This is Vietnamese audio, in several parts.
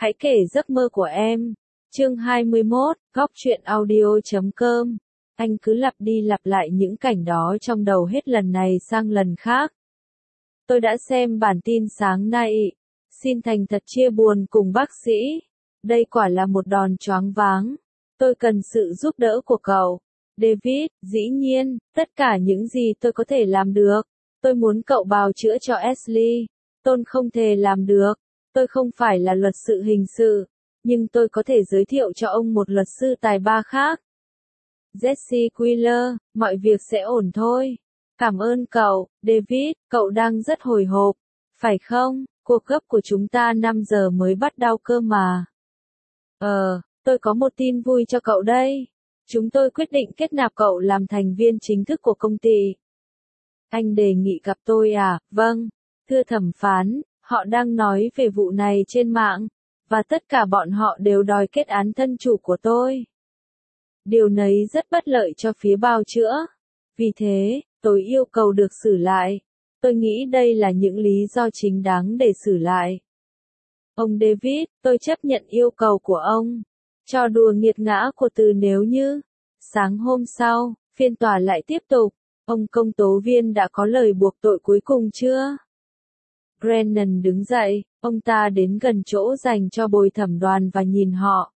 Hãy kể giấc mơ của em. Chương 21, góc truyện audio.com. Anh cứ lặp đi lặp lại những cảnh đó trong đầu hết lần này sang lần khác. Tôi đã xem bản tin sáng nay. Xin thành thật chia buồn cùng bác sĩ. Đây quả là một đòn choáng váng. Tôi cần sự giúp đỡ của cậu. David, dĩ nhiên, tất cả những gì tôi có thể làm được. Tôi muốn cậu bào chữa cho Ashley. Tôi không thể làm được. Tôi không phải là luật sư hình sự, nhưng tôi có thể giới thiệu cho ông một luật sư tài ba khác. Jesse Wheeler, mọi việc sẽ ổn thôi. Cảm ơn cậu, David, cậu đang rất hồi hộp, phải không? Cuộc gấp của chúng ta 5 giờ mới bắt đầu cơ mà. Tôi có một tin vui cho cậu đây. Chúng tôi quyết định kết nạp cậu làm thành viên chính thức của công ty. Anh đề nghị gặp tôi à? Vâng, thưa thẩm phán. Họ đang nói về vụ này trên mạng, và tất cả bọn họ đều đòi kết án thân chủ của tôi. Điều này rất bất lợi cho phía bào chữa. Vì thế, tôi yêu cầu được xử lại. Tôi nghĩ đây là những lý do chính đáng để xử lại. Ông David, tôi chấp nhận yêu cầu của ông. Trò đùa nghiệt ngã của từ nếu như. Sáng hôm sau, phiên tòa lại tiếp tục. Ông công tố viên đã có lời buộc tội cuối cùng chưa? Brennan đứng dậy, ông ta đến gần chỗ dành cho bồi thẩm đoàn và nhìn họ.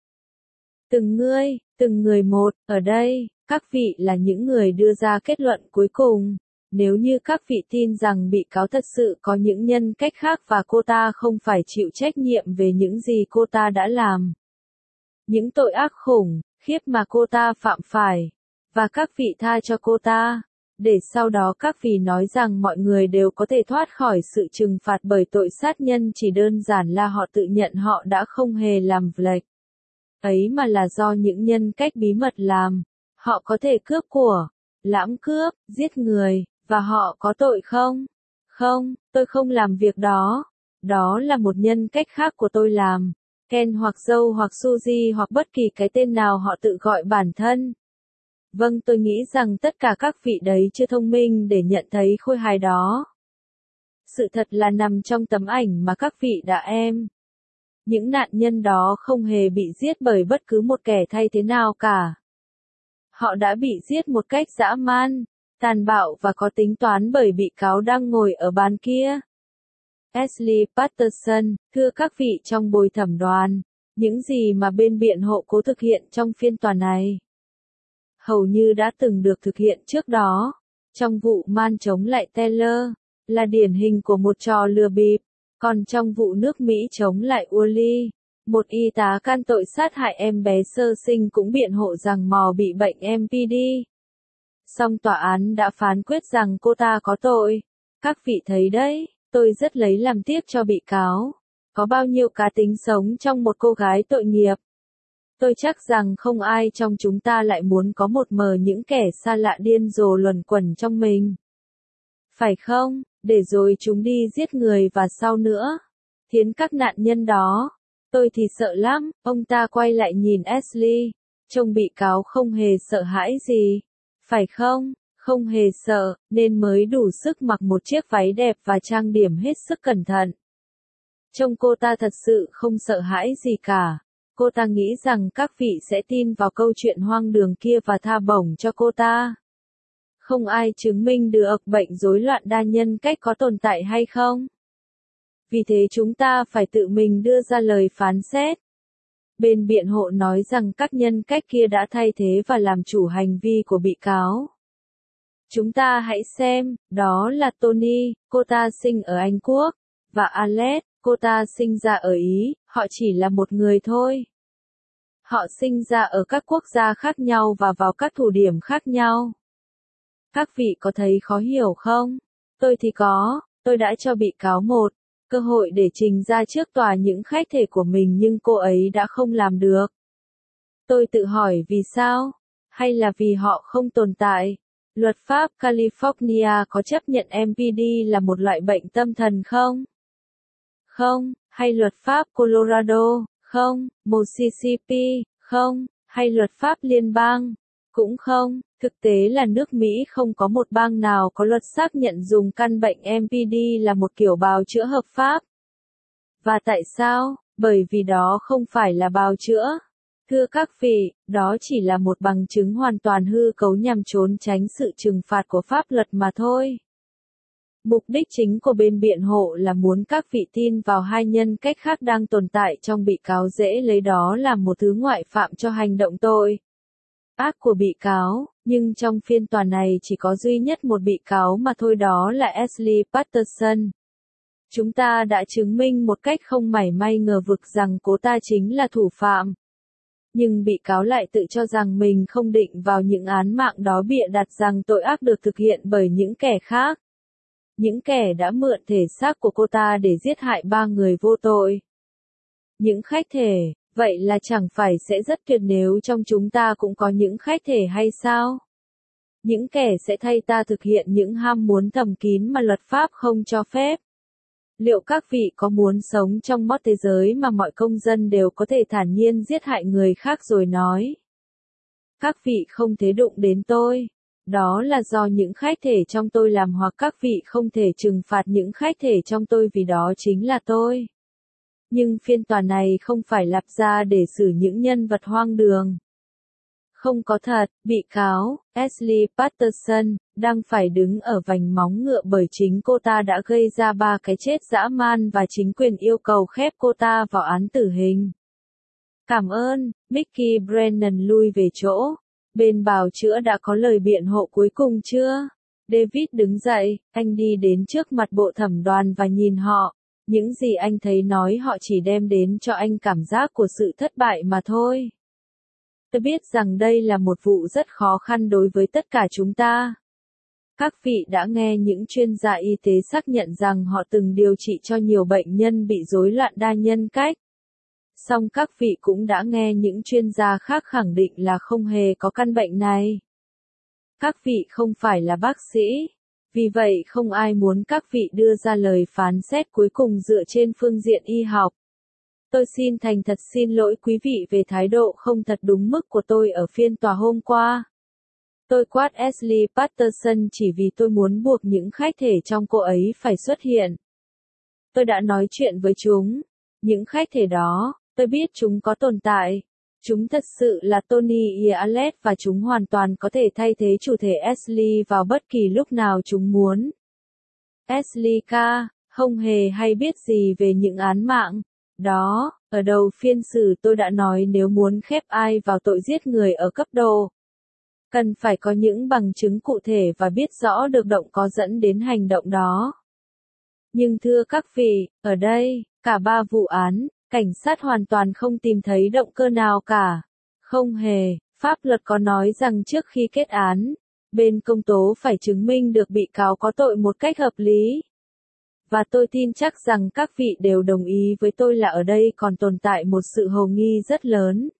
Từng người một, ở đây, các vị là những người đưa ra kết luận cuối cùng. Nếu như các vị tin rằng bị cáo thật sự có những nhân cách khác và cô ta không phải chịu trách nhiệm về những gì cô ta đã làm. Những tội ác khủng, khiếp mà cô ta phạm phải. Và các vị tha cho cô ta. Để sau đó các vị nói rằng mọi người đều có thể thoát khỏi sự trừng phạt bởi tội sát nhân chỉ đơn giản là họ tự nhận họ đã không hề làm lệch. Ấy mà là do những nhân cách bí mật làm. Họ có thể cướp của, lãm cướp, giết người, và họ có tội không? Không, tôi không làm việc đó. Đó là một nhân cách khác của tôi làm. Ken hoặc Joe hoặc Suzy hoặc bất kỳ cái tên nào họ tự gọi bản thân. Vâng, tôi nghĩ rằng tất cả các vị đấy chưa thông minh để nhận thấy khôi hài đó. Sự thật là nằm trong tấm ảnh mà các vị đã em. Những nạn nhân đó không hề bị giết bởi bất cứ một kẻ thay thế nào cả. Họ đã bị giết một cách dã man, tàn bạo và có tính toán bởi bị cáo đang ngồi ở bàn kia. Ashley Patterson, thưa các vị trong bồi thẩm đoàn, những gì mà bên biện hộ cố thực hiện trong phiên tòa này hầu như đã từng được thực hiện trước đó, trong vụ Man chống lại Taylor, là điển hình của một trò lừa bịp, còn trong vụ nước Mỹ chống lại Ulley, một y tá can tội sát hại em bé sơ sinh cũng biện hộ rằng Mò bị bệnh MPD. Song tòa án đã phán quyết rằng cô ta có tội. Các vị thấy đấy, tôi rất lấy làm tiếc cho bị cáo. Có bao nhiêu cá tính sống trong một cô gái tội nghiệp. Tôi chắc rằng không ai trong chúng ta lại muốn có một mờ những kẻ xa lạ điên rồ luẩn quẩn trong mình. Phải không, để rồi chúng đi giết người và sau nữa, thiến các nạn nhân đó. Tôi thì sợ lắm, ông ta quay lại nhìn Ashley, trông bị cáo không hề sợ hãi gì. Phải không, không hề sợ, nên mới đủ sức mặc một chiếc váy đẹp và trang điểm hết sức cẩn thận. Trông cô ta thật sự không sợ hãi gì cả. Cô ta nghĩ rằng các vị sẽ tin vào câu chuyện hoang đường kia và tha bổng cho cô ta. Không ai chứng minh được bệnh rối loạn đa nhân cách có tồn tại hay không. Vì thế chúng ta phải tự mình đưa ra lời phán xét. Bên biện hộ nói rằng các nhân cách kia đã thay thế và làm chủ hành vi của bị cáo. Chúng ta hãy xem, đó là Tony, cô ta sinh ở Anh Quốc, và Alex, cô ta sinh ra ở Ý, họ chỉ là một người thôi. Họ sinh ra ở các quốc gia khác nhau và vào các thủ điểm khác nhau. Các vị có thấy khó hiểu không? Tôi thì có, tôi đã cho bị cáo một cơ hội để trình ra trước tòa những khách thể của mình nhưng cô ấy đã không làm được. Tôi tự hỏi vì sao? Hay là vì họ không tồn tại? Luật pháp California có chấp nhận MPD là một loại bệnh tâm thần không? Không, hay luật pháp Colorado, không, Mississippi, không, hay luật pháp liên bang, cũng không. Thực tế là nước Mỹ không có một bang nào có luật xác nhận dùng căn bệnh MPD là một kiểu bào chữa hợp pháp. Và tại sao? Bởi vì đó không phải là bào chữa. Thưa các vị, đó chỉ là một bằng chứng hoàn toàn hư cấu nhằm trốn tránh sự trừng phạt của pháp luật mà thôi. Mục đích chính của bên biện hộ là muốn các vị tin vào hai nhân cách khác đang tồn tại trong bị cáo dễ lấy đó làm một thứ ngoại phạm cho hành động tội ác của bị cáo, nhưng trong phiên tòa này chỉ có duy nhất một bị cáo mà thôi, đó là Ashley Patterson. Chúng ta đã chứng minh một cách không mảy may ngờ vực rằng cô ta chính là thủ phạm. Nhưng bị cáo lại tự cho rằng mình không định vào những án mạng đó, bịa đặt rằng tội ác được thực hiện bởi những kẻ khác. Những kẻ đã mượn thể xác của cô ta để giết hại 3 người vô tội. Những khách thể, vậy là chẳng phải sẽ rất tuyệt nếu trong chúng ta cũng có những khách thể hay sao? Những kẻ sẽ thay ta thực hiện những ham muốn thầm kín mà luật pháp không cho phép. Liệu các vị có muốn sống trong một thế giới mà mọi công dân đều có thể thản nhiên giết hại người khác rồi nói: các vị không thể đụng đến tôi, đó là do những khách thể trong tôi làm, hoặc các vị không thể trừng phạt những khách thể trong tôi vì đó chính là tôi. Nhưng phiên tòa này không phải lập ra để xử những nhân vật hoang đường. Không có thật, bị cáo, Ashley Patterson, đang phải đứng ở vành móng ngựa bởi chính cô ta đã gây ra 3 cái chết dã man và chính quyền yêu cầu khép cô ta vào án tử hình. Cảm ơn, Mickey Brennan lui về chỗ. Bên bào chữa đã có lời biện hộ cuối cùng chưa? David đứng dậy, anh đi đến trước mặt bộ thẩm đoàn và nhìn họ. Những gì anh thấy nói họ chỉ đem đến cho anh cảm giác của sự thất bại mà thôi. Tôi biết rằng đây là một vụ rất khó khăn đối với tất cả chúng ta. Các vị đã nghe những chuyên gia y tế xác nhận rằng họ từng điều trị cho nhiều bệnh nhân bị rối loạn đa nhân cách. Song các vị cũng đã nghe những chuyên gia khác khẳng định là không hề có căn bệnh này. Các vị không phải là bác sĩ, vì vậy không ai muốn các vị đưa ra lời phán xét cuối cùng dựa trên phương diện y học. Tôi xin thành thật xin lỗi quý vị về thái độ không thật đúng mức của tôi ở phiên tòa hôm qua. Tôi quát Ashley Patterson chỉ vì tôi muốn buộc những khách thể trong cô ấy phải xuất hiện. Tôi đã nói chuyện với chúng. Những khách thể đó, tôi biết chúng có tồn tại. Chúng thật sự là Tony Ealet và chúng hoàn toàn có thể thay thế chủ thể Ashley vào bất kỳ lúc nào chúng muốn. Ashley ca, không hề hay biết gì về những án mạng. Đó, ở đầu phiên xử tôi đã nói nếu muốn khép ai vào tội giết người ở cấp độ, cần phải có những bằng chứng cụ thể và biết rõ được động có dẫn đến hành động đó. Nhưng thưa các vị, ở đây, cả 3 vụ án, cảnh sát hoàn toàn không tìm thấy động cơ nào cả. Không hề, pháp luật có nói rằng trước khi kết án, bên công tố phải chứng minh được bị cáo có tội một cách hợp lý. Và tôi tin chắc rằng các vị đều đồng ý với tôi là ở đây còn tồn tại một sự hồ nghi rất lớn.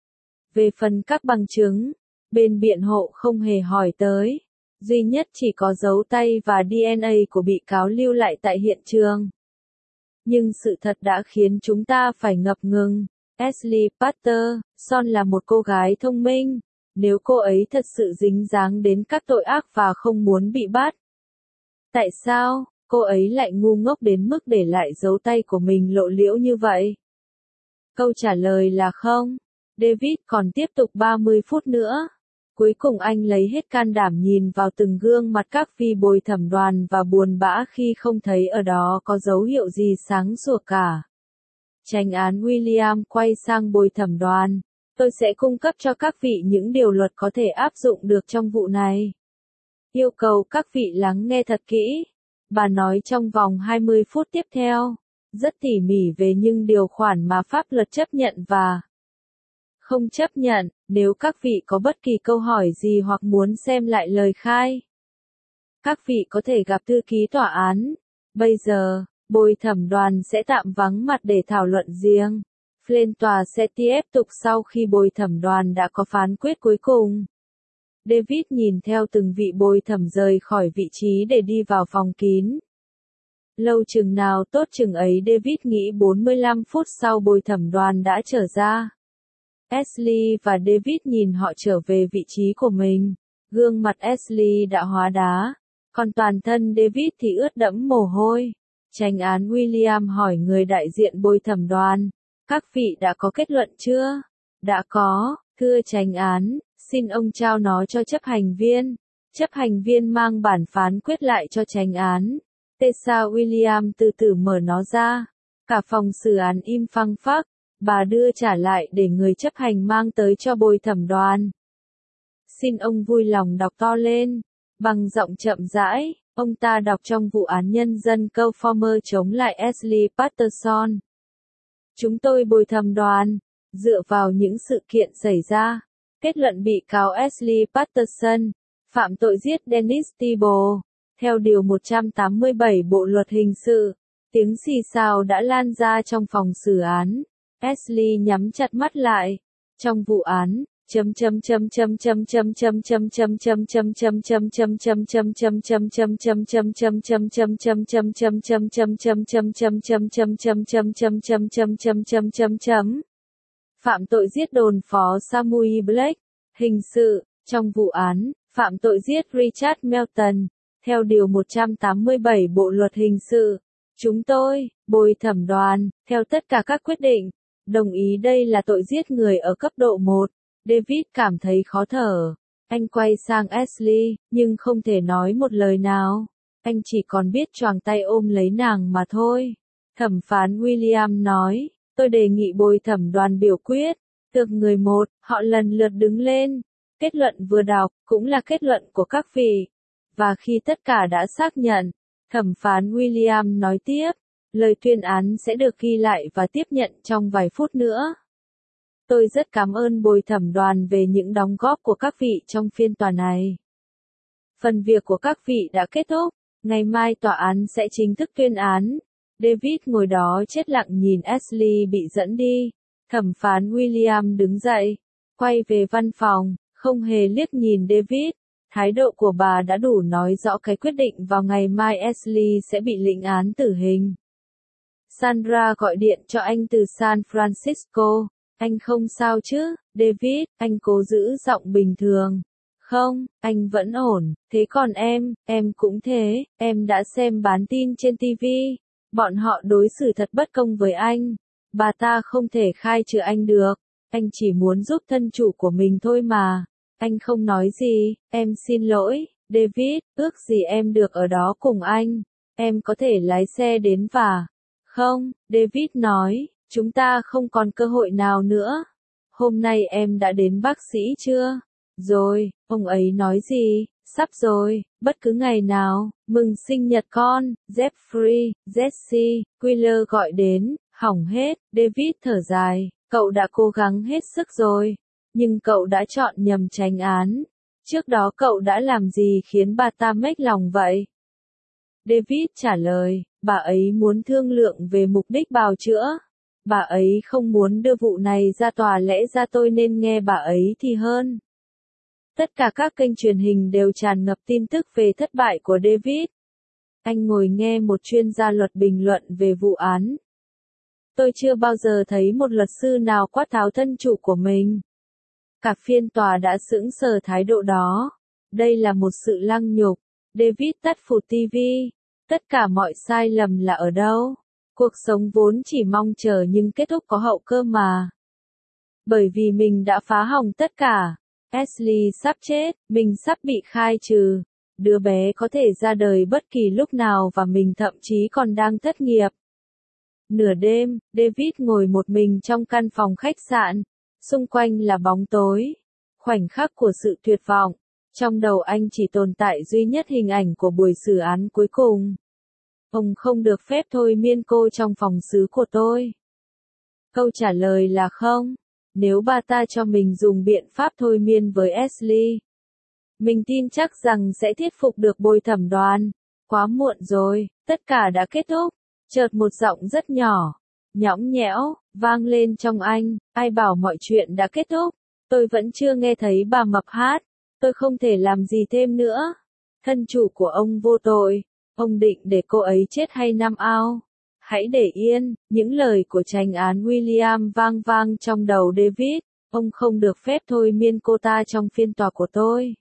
Về phần các bằng chứng, bên biện hộ không hề hỏi tới. Duy nhất chỉ có dấu tay và DNA của bị cáo lưu lại tại hiện trường. Nhưng sự thật đã khiến chúng ta phải ngập ngừng. Ashley Patterson là một cô gái thông minh. Nếu cô ấy thật sự dính dáng đến các tội ác và không muốn bị bắt, tại sao cô ấy lại ngu ngốc đến mức để lại dấu tay của mình lộ liễu như vậy? Câu trả lời là không. David còn tiếp tục 30 phút nữa. Cuối cùng anh lấy hết can đảm nhìn vào từng gương mặt các vị bồi thẩm đoàn và buồn bã khi không thấy ở đó có dấu hiệu gì sáng sủa cả. Chánh án William quay sang bồi thẩm đoàn. Tôi sẽ cung cấp cho các vị những điều luật có thể áp dụng được trong vụ này. Yêu cầu các vị lắng nghe thật kỹ. Bà nói trong vòng 20 phút tiếp theo, rất tỉ mỉ về những điều khoản mà pháp luật chấp nhận và không chấp nhận. Nếu các vị có bất kỳ câu hỏi gì hoặc muốn xem lại lời khai, các vị có thể gặp thư ký tòa án. Bây giờ, bồi thẩm đoàn sẽ tạm vắng mặt để thảo luận riêng. Phiên tòa sẽ tiếp tục sau khi bồi thẩm đoàn đã có phán quyết cuối cùng. David nhìn theo từng vị bồi thẩm rời khỏi vị trí để đi vào phòng kín. Lâu chừng nào tốt chừng ấy, David nghĩ. 45 phút sau bồi thẩm đoàn đã trở ra. Ashley và David nhìn họ trở về vị trí của mình. Gương mặt Ashley đã hóa đá, còn toàn thân David thì ướt đẫm mồ hôi. Chánh án William hỏi người đại diện bồi thẩm đoàn, Các vị đã có kết luận chưa? Đã có, thưa chánh án, xin ông trao nó cho chấp hành viên. Chấp hành viên mang bản phán quyết lại cho chánh án. Tessa William từ từ mở nó ra. Cả phòng xử án im phăng phắc. Bà đưa trả lại để người chấp hành mang tới cho bồi thẩm đoàn. Xin ông vui lòng đọc to lên. Bằng giọng chậm rãi, ông ta đọc trong vụ án nhân dân Conformer chống lại Ashley Patterson. Chúng tôi bồi thẩm đoàn, dựa vào những sự kiện xảy ra, kết luận bị cáo Ashley Patterson phạm tội giết Dennis Tibble. Theo Điều 187 Bộ Luật Hình sự, tiếng xì xào đã lan ra trong phòng xử án. Ashley nhắm chặt mắt lại. Trong vụ án, phạm tội giết đồn phó Samuel Blake. Hình sự, trong vụ án, phạm tội giết Richard Melton. Theo Điều 187 Bộ Luật Hình sự, chúng tôi, bồi thẩm đoàn, theo tất cả các quyết định, đồng ý đây là tội giết người ở cấp độ 1. David cảm thấy khó thở. Anh quay sang Ashley, nhưng không thể nói một lời nào. Anh chỉ còn biết choàng tay ôm lấy nàng mà thôi. Thẩm phán William nói, tôi đề nghị bồi thẩm đoàn biểu quyết. Tược người 1, họ lần lượt đứng lên. Kết luận vừa đọc, cũng là kết luận của các vị. Và khi tất cả đã xác nhận, thẩm phán William nói tiếp, lời tuyên án sẽ được ghi lại và tiếp nhận trong vài phút nữa. Tôi rất cảm ơn bồi thẩm đoàn về những đóng góp của các vị trong phiên tòa này. Phần việc của các vị đã kết thúc, ngày mai tòa án sẽ chính thức tuyên án. David ngồi đó chết lặng nhìn Ashley bị dẫn đi. Thẩm phán William đứng dậy, quay về văn phòng, không hề liếc nhìn David. Thái độ của bà đã đủ nói rõ cái quyết định vào ngày mai Ashley sẽ bị lĩnh án tử hình. Sandra gọi điện cho anh từ San Francisco. Anh không sao chứ, David, anh cố giữ giọng bình thường. Không, anh vẫn ổn, thế còn em cũng thế, em đã xem bản tin trên TV. Bọn họ đối xử thật bất công với anh. Bà ta không thể khai trừ anh được. Anh chỉ muốn giúp thân chủ của mình thôi mà. Anh không nói gì, em xin lỗi, David, ước gì em được ở đó cùng anh. Em có thể lái xe đến và... Không, David nói, chúng ta không còn cơ hội nào nữa. Hôm nay em đã đến bác sĩ chưa? Rồi, ông ấy nói gì? Sắp rồi, bất cứ ngày nào, mừng sinh nhật con, Jeffrey, Jesse, Wheeler gọi đến, hỏng hết, David thở dài, cậu đã cố gắng hết sức rồi, nhưng cậu đã chọn nhầm chánh án. Trước đó cậu đã làm gì khiến bà ta mếch lòng vậy? David trả lời, bà ấy muốn thương lượng về mục đích bào chữa. Bà ấy không muốn đưa vụ này ra tòa, lẽ ra tôi nên nghe bà ấy thì hơn. Tất cả các kênh truyền hình đều tràn ngập tin tức về thất bại của David. Anh ngồi nghe một chuyên gia luật bình luận về vụ án. Tôi chưa bao giờ thấy một luật sư nào quát tháo thân chủ của mình. Cả phiên tòa đã sững sờ thái độ đó. Đây là một sự lăng nhục. David tắt phụt TV. Tất cả mọi sai lầm là ở đâu? Cuộc sống vốn chỉ mong chờ nhưng kết thúc có hậu cơ mà. Bởi vì mình đã phá hỏng tất cả. Ashley sắp chết, mình sắp bị khai trừ. Đứa bé có thể ra đời bất kỳ lúc nào và mình thậm chí còn đang thất nghiệp. Nửa đêm, David ngồi một mình trong căn phòng khách sạn. Xung quanh là bóng tối. Khoảnh khắc của sự tuyệt vọng. Trong đầu anh chỉ tồn tại duy nhất hình ảnh của buổi xử án cuối cùng. Ông không được phép thôi miên cô trong phòng xứ của tôi. Câu trả lời là không. Nếu bà ta cho mình dùng biện pháp thôi miên với Ashley, mình tin chắc rằng sẽ thuyết phục được bồi thẩm đoàn. Quá muộn rồi, tất cả đã kết thúc. Chợt một giọng rất nhỏ, nhõng nhẽo, vang lên trong anh. Ai bảo mọi chuyện đã kết thúc? Tôi vẫn chưa nghe thấy bà mập hát. Tôi không thể làm gì thêm nữa. Thân chủ của ông vô tội. Ông định để cô ấy chết hay năm ao? Hãy để yên. Những lời của chánh án William vang vang trong đầu David. Ông không được phép thôi miên cô ta trong phiên tòa của tôi.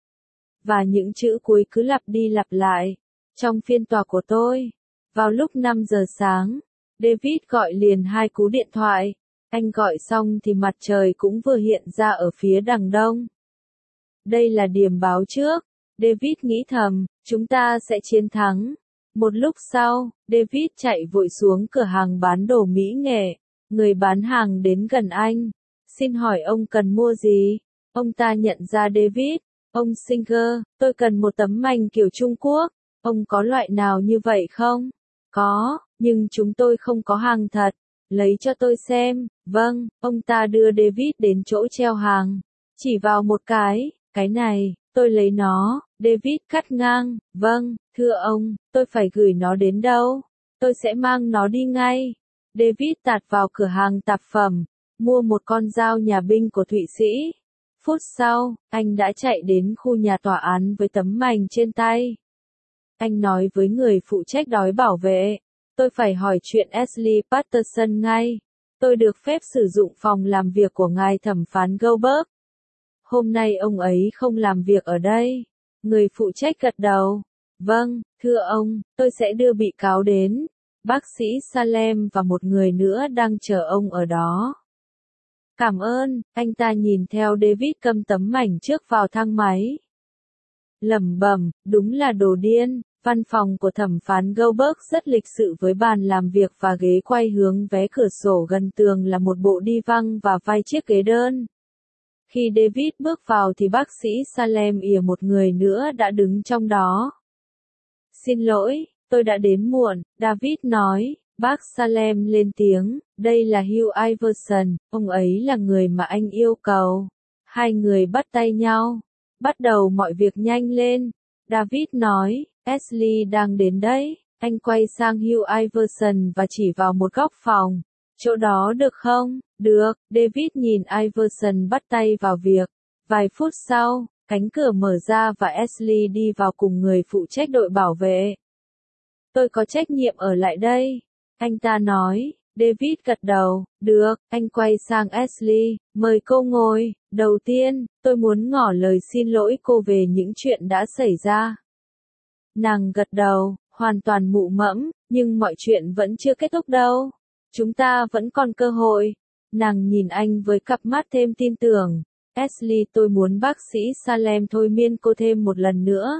Và những chữ cuối cứ lặp đi lặp lại. Trong phiên tòa của tôi. Vào lúc 5 giờ sáng, David gọi liền 2 cú điện thoại. Anh gọi xong thì mặt trời cũng vừa hiện ra ở phía đằng đông. Đây là điểm báo trước. David nghĩ thầm, chúng ta sẽ chiến thắng. Một lúc sau, David chạy vội xuống cửa hàng bán đồ mỹ nghệ. Người bán hàng đến gần anh. Xin hỏi ông cần mua gì? Ông ta nhận ra David. Ông Singer, tôi cần một tấm mành kiểu Trung Quốc. Ông có loại nào như vậy không? Có, nhưng chúng tôi không có hàng thật. Lấy cho tôi xem. Vâng, ông ta đưa David đến chỗ treo hàng. Chỉ vào một cái này, tôi lấy nó. David cắt ngang. Vâng, thưa ông, tôi phải gửi nó đến đâu? Tôi sẽ mang nó đi ngay. David tạt vào cửa hàng tạp phẩm, mua một con dao nhà binh của Thụy Sĩ. Phút sau, anh đã chạy đến khu nhà tòa án với tấm mành trên tay. Anh nói với người phụ trách đói bảo vệ, tôi phải hỏi chuyện Ashley Patterson ngay. Tôi được phép sử dụng phòng làm việc của ngài thẩm phán Goldberg. Hôm nay ông ấy không làm việc ở đây. Người phụ trách gật đầu. Vâng, thưa ông, tôi sẽ đưa bị cáo đến. Bác sĩ Salem và một người nữa đang chờ ông ở đó. Cảm ơn, anh ta nhìn theo David cầm tấm mảnh trước vào thang máy. Lẩm bẩm, đúng là đồ điên. Văn phòng của thẩm phán Goldberg rất lịch sự với bàn làm việc và ghế quay hướng vé cửa sổ gần tường là một bộ đi văng và vài chiếc ghế đơn. Khi David bước vào thì bác sĩ Salem ỉa một người nữa đã đứng trong đó. Xin lỗi, tôi đã đến muộn, David nói. Bác Salem lên tiếng, đây là Hugh Iverson, ông ấy là người mà anh yêu cầu. Hai người bắt tay nhau. Bắt đầu mọi việc nhanh lên. David nói, Ashley đang đến đấy. Anh quay sang Hugh Iverson và chỉ vào một góc phòng. Chỗ đó được không? Được, David nhìn Iverson bắt tay vào việc. Vài phút sau, cánh cửa mở ra và Ashley đi vào cùng người phụ trách đội bảo vệ. Tôi có trách nhiệm ở lại đây. Anh ta nói. David gật đầu. Được, anh quay sang Ashley. Mời cô ngồi. Đầu tiên, tôi muốn ngỏ lời xin lỗi cô về những chuyện đã xảy ra. Nàng gật đầu, hoàn toàn mụ mẫm, nhưng mọi chuyện vẫn chưa kết thúc đâu. Chúng ta vẫn còn cơ hội. Nàng nhìn anh với cặp mắt thêm tin tưởng. Ashley, tôi muốn bác sĩ Salem thôi miên cô thêm một lần nữa.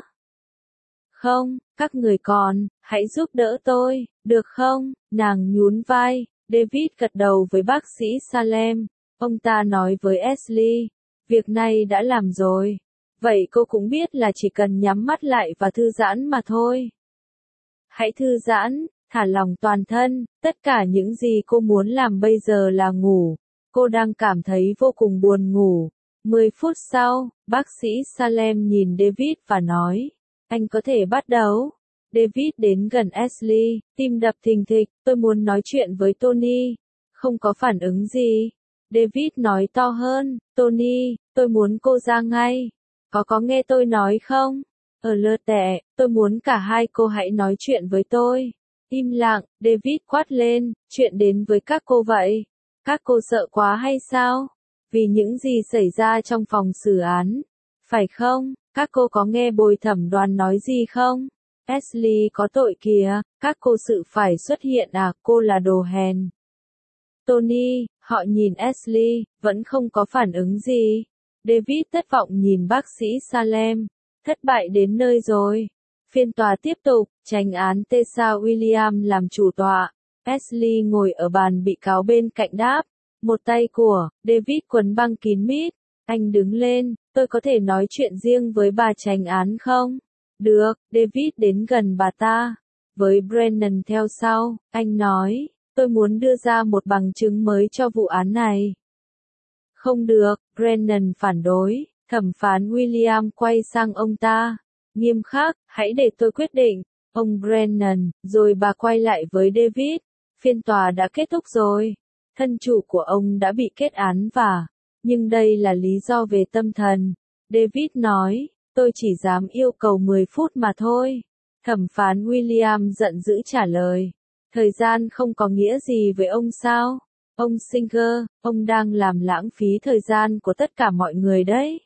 Không, các người còn, hãy giúp đỡ tôi, được không? Nàng nhún vai. David gật đầu với bác sĩ Salem. Ông ta nói với Ashley, việc này đã làm rồi. Vậy cô cũng biết là chỉ cần nhắm mắt lại và thư giãn mà thôi. Hãy thư giãn, thả lỏng toàn thân, tất cả những gì cô muốn làm bây giờ là ngủ. Cô đang cảm thấy vô cùng buồn ngủ. 10 phút sau, bác sĩ Salem nhìn David và nói, anh có thể bắt đầu. David đến gần Ashley, tim đập thình thịch, tôi muốn nói chuyện với Tony. Không có phản ứng gì. David nói to hơn, Tony, tôi muốn cô ra ngay. Có nghe tôi nói không? Ở lơ tệ, tôi muốn cả hai cô hãy nói chuyện với tôi. Im lặng, David quát lên, chuyện đến với các cô vậy. Các cô sợ quá hay sao? Vì những gì xảy ra trong phòng xử án. Phải không? Các cô có nghe bồi thẩm đoàn nói gì không? Ashley có tội kìa, các cô sự phải xuất hiện à, cô là đồ hèn. Tony, họ nhìn Ashley, vẫn không có phản ứng gì. David thất vọng nhìn bác sĩ Salem. Thất bại đến nơi rồi. Phiên tòa tiếp tục, chánh án Tessa William làm chủ tọa. Ashley ngồi ở bàn bị cáo bên cạnh đáp. Một tay của David quấn băng kín mít. Anh đứng lên, tôi có thể nói chuyện riêng với bà chánh án không? Được, David đến gần bà ta. Với Brennan theo sau, anh nói, tôi muốn đưa ra một bằng chứng mới cho vụ án này. Không được, Brennan phản đối. Thẩm phán William quay sang ông ta. Nghiêm khắc, hãy để tôi quyết định. Ông Brennan, rồi bà quay lại với David. Phiên tòa đã kết thúc rồi. Thân chủ của ông đã bị kết án nhưng đây là lý do về tâm thần. David nói, tôi chỉ dám yêu cầu 10 phút mà thôi. Thẩm phán William giận dữ trả lời. Thời gian không có nghĩa gì với ông sao? Ông Singer, ông đang làm lãng phí thời gian của tất cả mọi người đấy.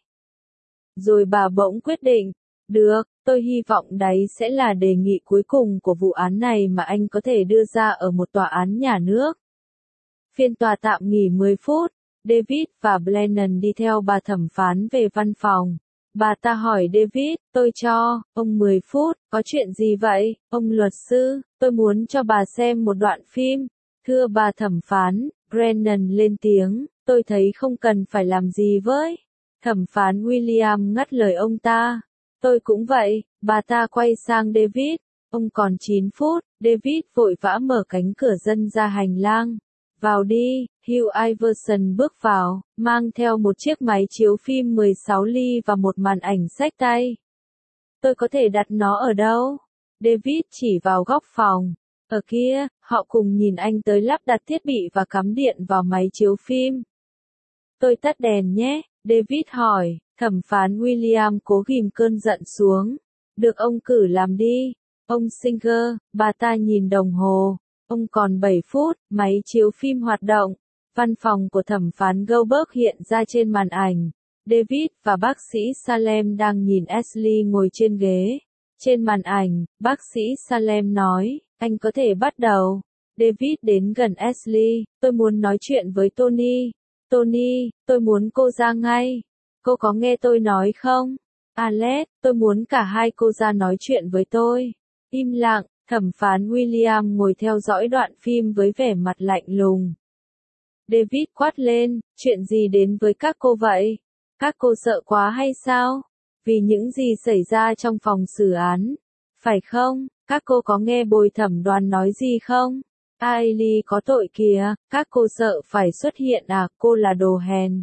Rồi bà bỗng quyết định. Được, tôi hy vọng đấy sẽ là đề nghị cuối cùng của vụ án này mà anh có thể đưa ra ở một tòa án nhà nước. Phiên tòa tạm nghỉ 10 phút. David và Brennan đi theo bà thẩm phán về văn phòng. Bà ta hỏi David, tôi cho ông 10 phút, có chuyện gì vậy, ông luật sư, tôi muốn cho bà xem một đoạn phim. Thưa bà thẩm phán, Brennan lên tiếng, tôi thấy không cần phải làm gì với. Thẩm phán William ngắt lời ông ta. Tôi cũng vậy, bà ta quay sang David. Ông còn 9 phút, David vội vã mở cánh cửa dân ra hành lang. Vào đi, Hugh Iverson bước vào, mang theo một chiếc máy chiếu phim 16 ly và một màn ảnh xách tay. Tôi có thể đặt nó ở đâu? David chỉ vào góc phòng. Ở kia, họ cùng nhìn anh tới lắp đặt thiết bị và cắm điện vào máy chiếu phim. Tôi tắt đèn nhé, David hỏi. Thẩm phán William cố ghim cơn giận xuống. Được ông cử làm đi. Ông Singer, bà ta nhìn đồng hồ. Ông còn 7 phút, máy chiếu phim hoạt động. Văn phòng của thẩm phán Goldberg hiện ra trên màn ảnh. David và bác sĩ Salem đang nhìn Ashley ngồi trên ghế. Trên màn ảnh, bác sĩ Salem nói, anh có thể bắt đầu. David đến gần Ashley, tôi muốn nói chuyện với Tony. Tony, tôi muốn cô ra ngay. Cô có nghe tôi nói không? Alex, tôi muốn cả hai cô ra nói chuyện với tôi. Im lặng, thẩm phán William ngồi theo dõi đoạn phim với vẻ mặt lạnh lùng. David quát lên, chuyện gì đến với các cô vậy? Các cô sợ quá hay sao? Vì những gì xảy ra trong phòng xử án. Phải không? Các cô có nghe bồi thẩm đoàn nói gì không? Ailey có tội kìa, các cô sợ phải xuất hiện à, cô là đồ hèn.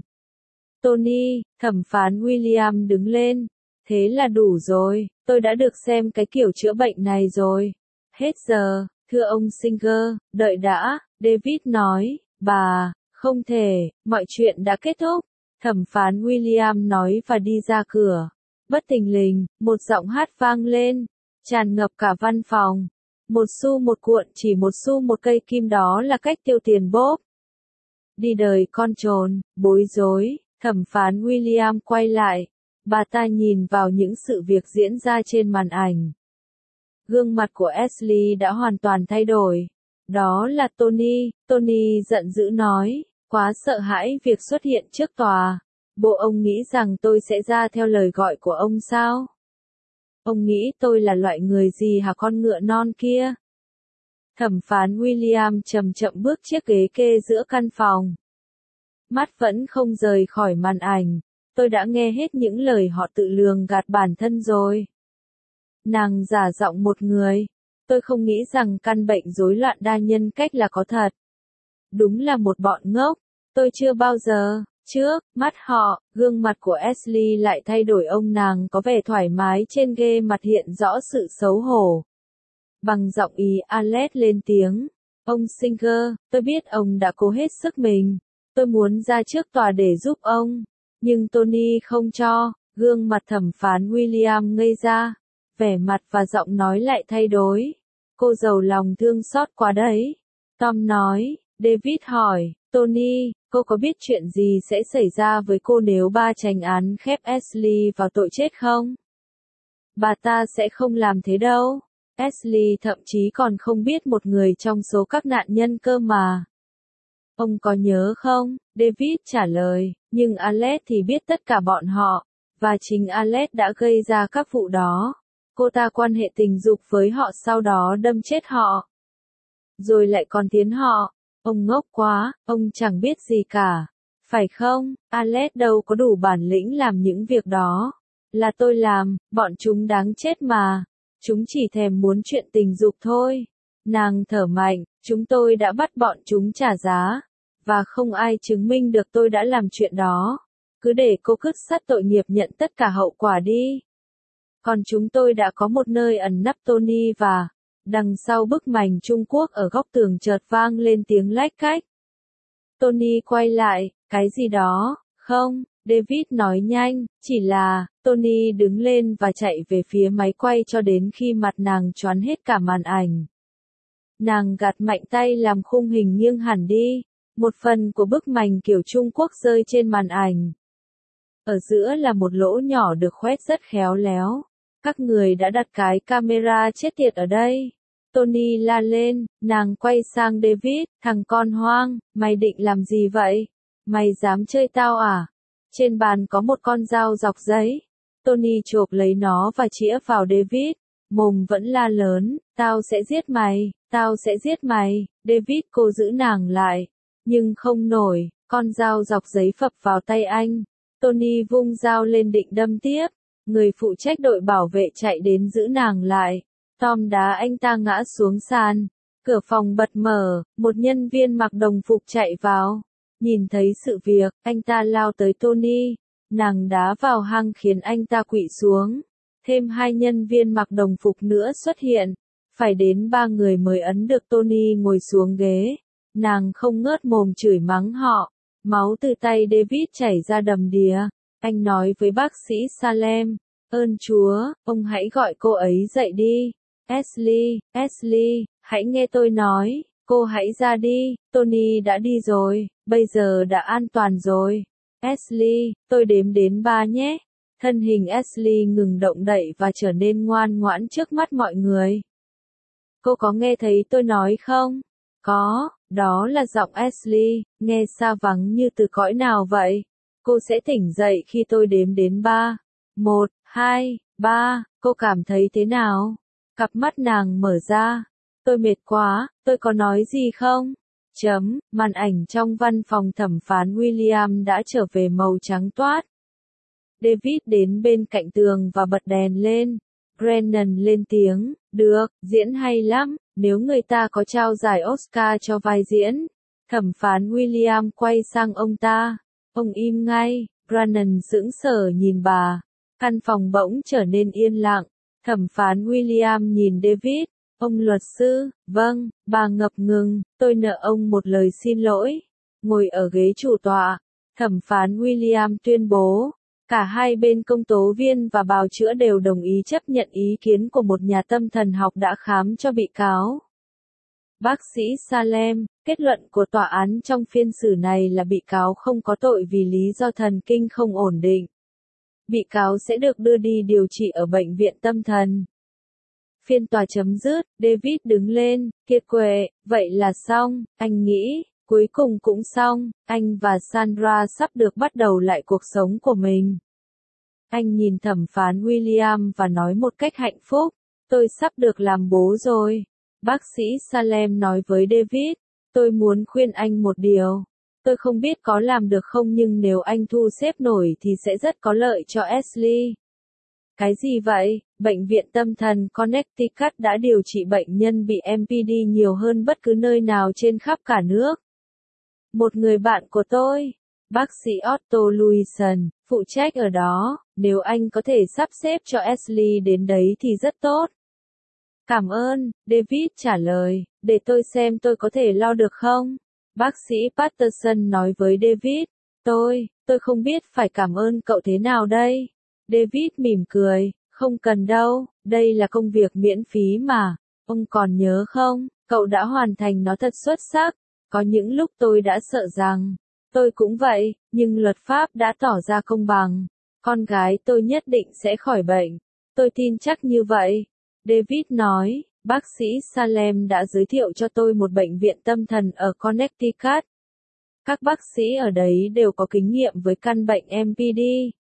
Tony, thẩm phán William đứng lên. Thế là đủ rồi, tôi đã được xem cái kiểu chữa bệnh này rồi. Hết giờ, thưa ông Singer, đợi đã, David nói, bà, không thể, mọi chuyện đã kết thúc. Thẩm phán William nói và đi ra cửa. Bất thình lình, một giọng hát vang lên, tràn ngập cả văn phòng. 1 xu một cuộn, chỉ 1 xu một cây kim, đó là cách tiêu tiền bốp. Đi đời con trồn, bối rối, thẩm phán William quay lại. Bà ta nhìn vào những sự việc diễn ra trên màn ảnh. Gương mặt của Ashley đã hoàn toàn thay đổi. Đó là Tony, Tony giận dữ nói, quá sợ hãi việc xuất hiện trước tòa. Bộ ông nghĩ rằng tôi sẽ ra theo lời gọi của ông sao? Ông nghĩ tôi là loại người gì hả con ngựa non kia? Thẩm phán William chậm chậm bước chiếc ghế kê giữa căn phòng. Mắt vẫn không rời khỏi màn ảnh. Tôi đã nghe hết những lời họ tự lường gạt bản thân rồi. Nàng giả giọng một người. Tôi không nghĩ rằng căn bệnh rối loạn đa nhân cách là có thật. Đúng là một bọn ngốc. Tôi chưa bao giờ. Trước mắt họ, gương mặt của Ashley lại thay đổi, ông nàng có vẻ thoải mái trên ghê mặt hiện rõ sự xấu hổ. Bằng giọng ý Alex lên tiếng. Ông Singer, tôi biết ông đã cố hết sức mình. Tôi muốn ra trước tòa để giúp ông. Nhưng Tony không cho. Gương mặt thẩm phán William ngây ra. Vẻ mặt và giọng nói lại thay đổi. Cô giàu lòng thương xót quá đấy. Tom nói. David hỏi. Tony, cô có biết chuyện gì sẽ xảy ra với cô nếu ba chánh án khép Ashley vào tội chết không? Bà ta sẽ không làm thế đâu. Ashley thậm chí còn không biết một người trong số các nạn nhân cơ mà. Ông có nhớ không? David trả lời, nhưng Alex thì biết tất cả bọn họ, và chính Alex đã gây ra các vụ đó. Cô ta quan hệ tình dục với họ sau đó đâm chết họ. Rồi lại còn tiến họ. Ông ngốc quá, ông chẳng biết gì cả. Phải không? Alex đâu có đủ bản lĩnh làm những việc đó. Là tôi làm, bọn chúng đáng chết mà. Chúng chỉ thèm muốn chuyện tình dục thôi. Nàng thở mạnh, chúng tôi đã bắt bọn chúng trả giá. Và không ai chứng minh được tôi đã làm chuyện đó. Cứ để cô cứt sắt tội nghiệp nhận tất cả hậu quả đi. Còn chúng tôi đã có một nơi ẩn nấp Tony và... Đằng sau bức mảnh Trung Quốc ở góc tường chợt vang lên tiếng lách cách. Tony quay lại, cái gì đó, không, David nói nhanh, chỉ là, Tony đứng lên và chạy về phía máy quay cho đến khi mặt nàng choán hết cả màn ảnh. Nàng gạt mạnh tay làm khung hình nghiêng hẳn đi, một phần của bức mảnh kiểu Trung Quốc rơi trên màn ảnh. Ở giữa là một lỗ nhỏ được khoét rất khéo léo. Các người đã đặt cái camera chết tiệt ở đây. Tony la lên, nàng quay sang David, thằng con hoang, mày định làm gì vậy? Mày dám chơi tao à? Trên bàn có một con dao dọc giấy. Tony chộp lấy nó và chĩa vào David, mồm vẫn la lớn, tao sẽ giết mày, tao sẽ giết mày. David cố giữ nàng lại, nhưng không nổi, con dao dọc giấy phập vào tay anh. Tony vung dao lên định đâm tiếp, người phụ trách đội bảo vệ chạy đến giữ nàng lại. Tom đá anh ta ngã xuống sàn. Cửa phòng bật mở, một nhân viên mặc đồng phục chạy vào. Nhìn thấy sự việc, anh ta lao tới Tony. Nàng đá vào hang khiến anh ta quỵ xuống. Thêm 2 nhân viên mặc đồng phục nữa xuất hiện. Phải đến 3 người mới ấn được Tony ngồi xuống ghế. Nàng không ngớt mồm chửi mắng họ. Máu từ tay David chảy ra đầm đìa. Anh nói với bác sĩ Salem, ơn Chúa, ông hãy gọi cô ấy dậy đi. Ashley, hãy nghe tôi nói, cô hãy ra đi, Tony đã đi rồi, bây giờ đã an toàn rồi. Ashley, tôi đếm đến 3 nhé. Thân hình Ashley ngừng động đậy và trở nên ngoan ngoãn trước mắt mọi người. Cô có nghe thấy tôi nói không? Có, đó là giọng Ashley, nghe xa vắng như từ cõi nào vậy? Cô sẽ tỉnh dậy khi tôi đếm đến 3. 1, 2, 3, cô cảm thấy thế nào? Cặp mắt nàng mở ra. Tôi mệt quá, tôi có nói gì không? Màn ảnh trong văn phòng thẩm phán William đã trở về màu trắng toát. David đến bên cạnh tường và bật đèn lên. Brennan lên tiếng, được, diễn hay lắm, nếu người ta có trao giải Oscar cho vai diễn. Thẩm phán William quay sang ông ta. Ông im ngay, Brennan sững sờ nhìn bà. Căn phòng bỗng trở nên yên lặng. Thẩm phán William nhìn David. Ông luật sư, vâng, bà ngập ngừng, tôi nợ ông một lời xin lỗi. Ngồi ở ghế chủ tọa, thẩm phán William tuyên bố. Cả hai bên công tố viên và bào chữa đều đồng ý chấp nhận ý kiến của một nhà tâm thần học đã khám cho bị cáo. Bác sĩ Salem, kết luận của tòa án trong phiên xử này là bị cáo không có tội vì lý do thần kinh không ổn định. Bị cáo sẽ được đưa đi điều trị ở bệnh viện tâm thần. Phiên tòa chấm dứt, David đứng lên, kiệt quệ, vậy là xong, anh nghĩ, cuối cùng cũng xong, anh và Sandra sắp được bắt đầu lại cuộc sống của mình. Anh nhìn thẩm phán William và nói một cách hạnh phúc, tôi sắp được làm bố rồi. Bác sĩ Salem nói với David, tôi muốn khuyên anh một điều. Tôi không biết có làm được không nhưng nếu anh thu xếp nổi thì sẽ rất có lợi cho Ashley. Cái gì vậy? Bệnh viện tâm thần Connecticut đã điều trị bệnh nhân bị MPD nhiều hơn bất cứ nơi nào trên khắp cả nước. Một người bạn của tôi, bác sĩ Otto Louison, phụ trách ở đó, nếu anh có thể sắp xếp cho Ashley đến đấy thì rất tốt. Cảm ơn, David trả lời, để tôi xem tôi có thể lo được không? Bác sĩ Patterson nói với David, tôi không biết phải cảm ơn cậu thế nào đây. David mỉm cười, không cần đâu, đây là công việc miễn phí mà. Ông còn nhớ không, cậu đã hoàn thành nó thật xuất sắc. Có những lúc tôi đã sợ rằng, tôi cũng vậy, nhưng luật pháp đã tỏ ra công bằng. Con gái tôi nhất định sẽ khỏi bệnh. Tôi tin chắc như vậy. David nói, bác sĩ Salem đã giới thiệu cho tôi một bệnh viện tâm thần ở Connecticut. Các bác sĩ ở đấy đều có kinh nghiệm với căn bệnh MPD.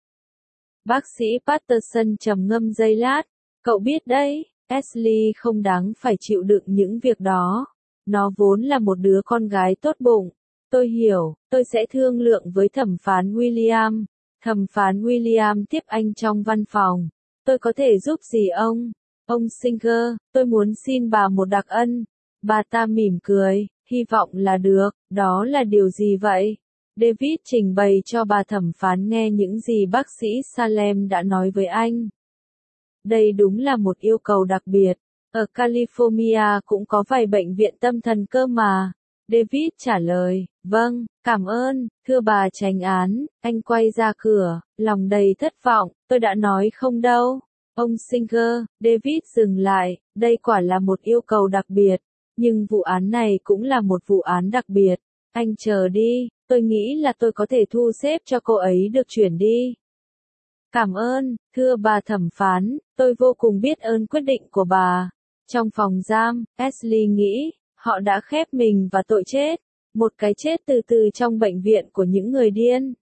Bác sĩ Patterson trầm ngâm giây lát, cậu biết đấy, Ashley không đáng phải chịu đựng những việc đó. Nó vốn là một đứa con gái tốt bụng. Tôi hiểu, tôi sẽ thương lượng với thẩm phán William. Thẩm phán William tiếp anh trong văn phòng. Tôi có thể giúp gì ông? Ông Singer, tôi muốn xin bà một đặc ân. Bà ta mỉm cười, hy vọng là được, đó là điều gì vậy? David trình bày cho bà thẩm phán nghe những gì bác sĩ Salem đã nói với anh. Đây đúng là một yêu cầu đặc biệt. Ở California cũng có vài bệnh viện tâm thần cơ mà. David trả lời, vâng, cảm ơn, thưa bà chánh án. Anh quay ra cửa, lòng đầy thất vọng, tôi đã nói không đâu. Ông Singer, David dừng lại, đây quả là một yêu cầu đặc biệt. Nhưng vụ án này cũng là một vụ án đặc biệt. Anh chờ đi, tôi nghĩ là tôi có thể thu xếp cho cô ấy được chuyển đi. Cảm ơn, thưa bà thẩm phán, tôi vô cùng biết ơn quyết định của bà. Trong phòng giam, Ashley nghĩ, họ đã khép mình vào tội chết, một cái chết từ từ trong bệnh viện của những người điên.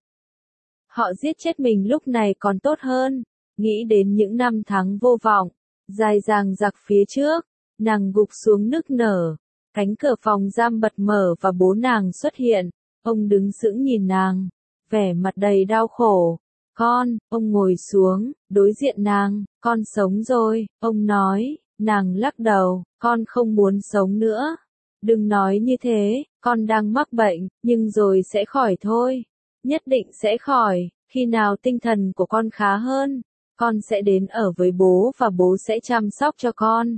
Họ giết chết mình lúc này còn tốt hơn, nghĩ đến những năm tháng vô vọng, dài dằng dặc phía trước, nàng gục xuống nức nở. Cánh cửa phòng giam bật mở và bố nàng xuất hiện, ông đứng sững nhìn nàng, vẻ mặt đầy đau khổ. Con, ông ngồi xuống, đối diện nàng, con sống rồi, ông nói, nàng lắc đầu, con không muốn sống nữa. Đừng nói như thế, con đang mắc bệnh, nhưng rồi sẽ khỏi thôi. Nhất định sẽ khỏi, khi nào tinh thần của con khá hơn, con sẽ đến ở với bố và bố sẽ chăm sóc cho con.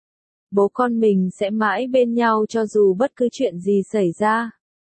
Bố con mình sẽ mãi bên nhau cho dù bất cứ chuyện gì xảy ra.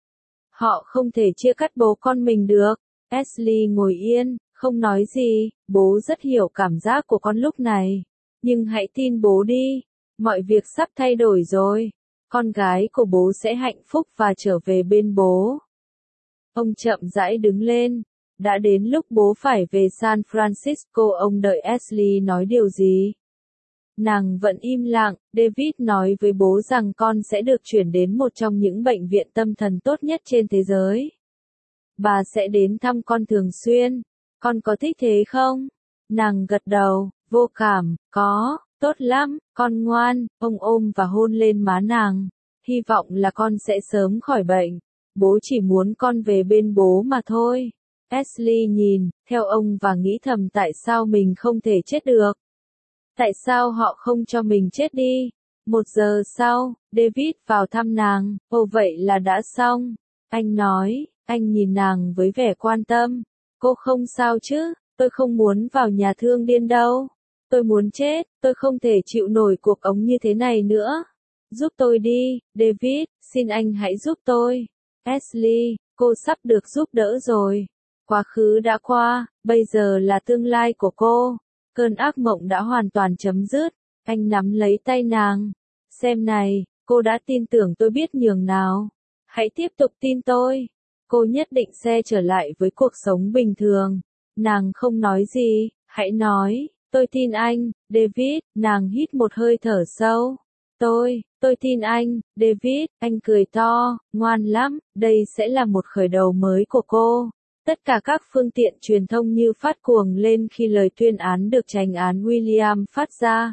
Họ không thể chia cắt bố con mình được. Ashley ngồi yên, không nói gì, bố rất hiểu cảm giác của con lúc này. Nhưng hãy tin bố đi, mọi việc sắp thay đổi rồi. Con gái của bố sẽ hạnh phúc và trở về bên bố. Ông chậm rãi đứng lên. Đã đến lúc bố phải về San Francisco. Ông đợi Ashley nói điều gì. Nàng vẫn im lặng. David nói với bố rằng con sẽ được chuyển đến một trong những bệnh viện tâm thần tốt nhất trên thế giới. Bà sẽ đến thăm con thường xuyên. Con có thích thế không? Nàng gật đầu, vô cảm, có, tốt lắm, con ngoan. Ông ôm và hôn lên má nàng. Hy vọng là con sẽ sớm khỏi bệnh. Bố chỉ muốn con về bên bố mà thôi. Ashley nhìn theo ông và nghĩ thầm tại sao mình không thể chết được. Tại sao họ không cho mình chết đi? 1 giờ sau, David vào thăm nàng. Ồ vậy là đã xong. Anh nói, anh nhìn nàng với vẻ quan tâm. Cô không sao chứ, tôi không muốn vào nhà thương điên đâu. Tôi muốn chết, tôi không thể chịu nổi cuộc ống như thế này nữa. Giúp tôi đi, David, xin anh hãy giúp tôi. Ashley, cô sắp được giúp đỡ rồi. Quá khứ đã qua, bây giờ là tương lai của cô. Cơn ác mộng đã hoàn toàn chấm dứt. Anh nắm lấy tay nàng. Xem này, cô đã tin tưởng tôi biết nhường nào. Hãy tiếp tục tin tôi. Cô nhất định sẽ trở lại với cuộc sống bình thường. Nàng không nói gì, hãy nói, tôi tin anh, David. Nàng hít một hơi thở sâu. Tôi tin anh, David. Anh cười to, ngoan lắm, đây sẽ là một khởi đầu mới của cô. Tất cả các phương tiện truyền thông như phát cuồng lên khi lời tuyên án được chánh án William phát ra.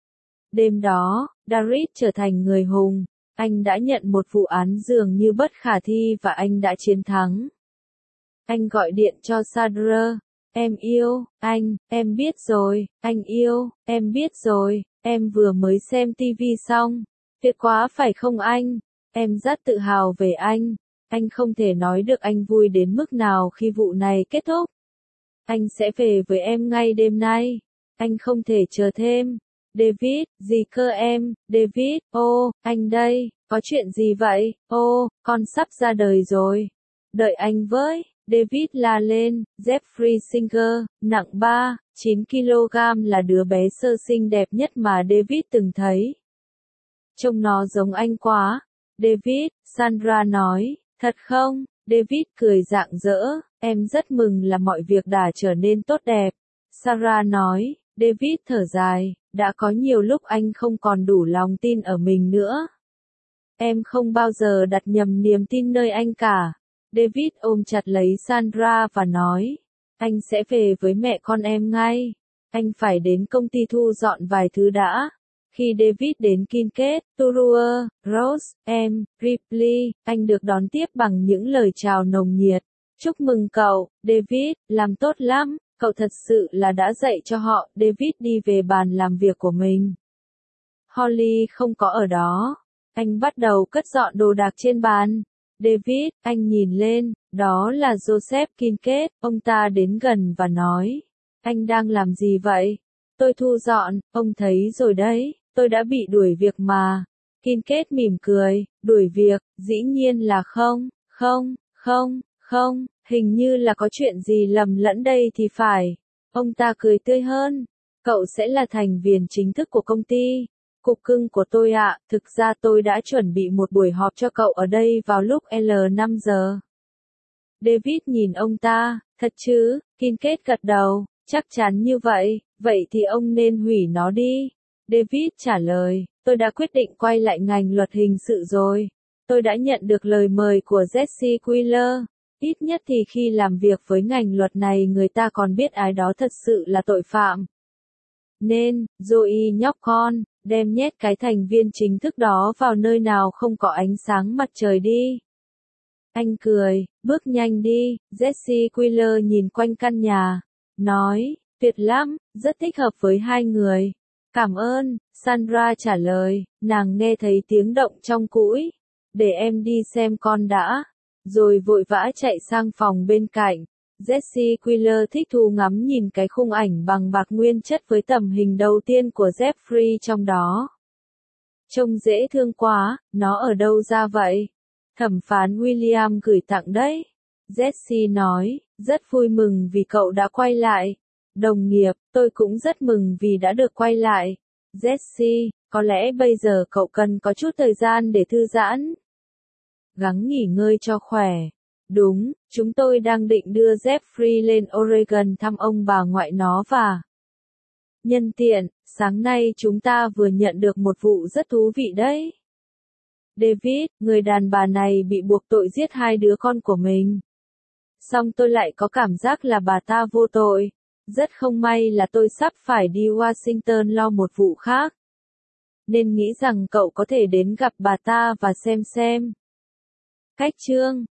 Đêm đó, David trở thành người hùng. Anh đã nhận một vụ án dường như bất khả thi và anh đã chiến thắng. Anh gọi điện cho Sandra. Em yêu, anh, em biết rồi, anh yêu, em biết rồi, em vừa mới xem TV xong. Tuyệt quá phải không anh? Em rất tự hào về anh. Anh không thể nói được anh vui đến mức nào khi vụ này kết thúc. Anh sẽ về với em ngay đêm nay. Anh không thể chờ thêm. David, gì cơ em? David, ô, anh đây, có chuyện gì vậy? Ô, con sắp ra đời rồi. Đợi anh với. David la lên. Jeffrey Singer, nặng 9 kg là đứa bé sơ sinh đẹp nhất mà David từng thấy. Trông nó giống anh quá. David, Sandra nói, thật không? David cười rạng rỡ, em rất mừng là mọi việc đã trở nên tốt đẹp. Sarah nói, David thở dài, đã có nhiều lúc anh không còn đủ lòng tin ở mình nữa. Em không bao giờ đặt nhầm niềm tin nơi anh cả. David ôm chặt lấy Sandra và nói, anh sẽ về với mẹ con em ngay. Anh phải đến công ty thu dọn vài thứ đã. Khi David đến Kincaid, Truro, Rose, Ripley, anh được đón tiếp bằng những lời chào nồng nhiệt. Chúc mừng cậu, David, làm tốt lắm, cậu thật sự là đã dạy cho họ. David đi về bàn làm việc của mình. Holly không có ở đó. Anh bắt đầu cất dọn đồ đạc trên bàn. David, anh nhìn lên, đó là Joseph Kincaid. Ông ta đến gần và nói, anh đang làm gì vậy? Tôi thu dọn, ông thấy rồi đấy, tôi đã bị đuổi việc mà. Kincaid mỉm cười, đuổi việc, dĩ nhiên là không, hình như là có chuyện gì lầm lẫn đây thì phải. Ông ta cười tươi hơn, cậu sẽ là thành viên chính thức của công ty. Cục cưng của tôi ạ, thực ra tôi đã chuẩn bị một buổi họp cho cậu ở đây vào lúc L5 giờ. David nhìn ông ta, thật chứ? Kincaid gật đầu, chắc chắn như vậy, vậy thì ông nên hủy nó đi. David trả lời, tôi đã quyết định quay lại ngành luật hình sự rồi. Tôi đã nhận được lời mời của Jesse Wheeler. Ít nhất thì khi làm việc với ngành luật này người ta còn biết ai đó thật sự là tội phạm. Nên, Joey nhóc con, đem nhét cái thành viên chính thức đó vào nơi nào không có ánh sáng mặt trời đi. Anh cười, bước nhanh đi. Jesse Wheeler nhìn quanh căn nhà, nói, tuyệt lắm, rất thích hợp với hai người. Cảm ơn, Sandra trả lời, nàng nghe thấy tiếng động trong cũi. Để em đi xem con đã. Rồi vội vã chạy sang phòng bên cạnh. Jesse Wheeler thích thú ngắm nhìn cái khung ảnh bằng bạc nguyên chất với tầm hình đầu tiên của Jeffrey trong đó. Trông dễ thương quá, nó ở đâu ra vậy? Thẩm phán William gửi tặng đấy. Jesse nói, rất vui mừng vì cậu đã quay lại. Đồng nghiệp, tôi cũng rất mừng vì đã được quay lại. Jesse, có lẽ bây giờ cậu cần có chút thời gian để thư giãn. Gắng nghỉ ngơi cho khỏe. Đúng, chúng tôi đang định đưa Jeffrey lên Oregon thăm ông bà ngoại nó và... Nhân tiện, sáng nay chúng ta vừa nhận được một vụ rất thú vị đấy. David, người đàn bà này bị buộc tội giết hai đứa con của mình. Song tôi lại có cảm giác là bà ta vô tội. Rất không may là tôi sắp phải đi Washington lo một vụ khác. Nên nghĩ rằng cậu có thể đến gặp bà ta và xem. Cách chương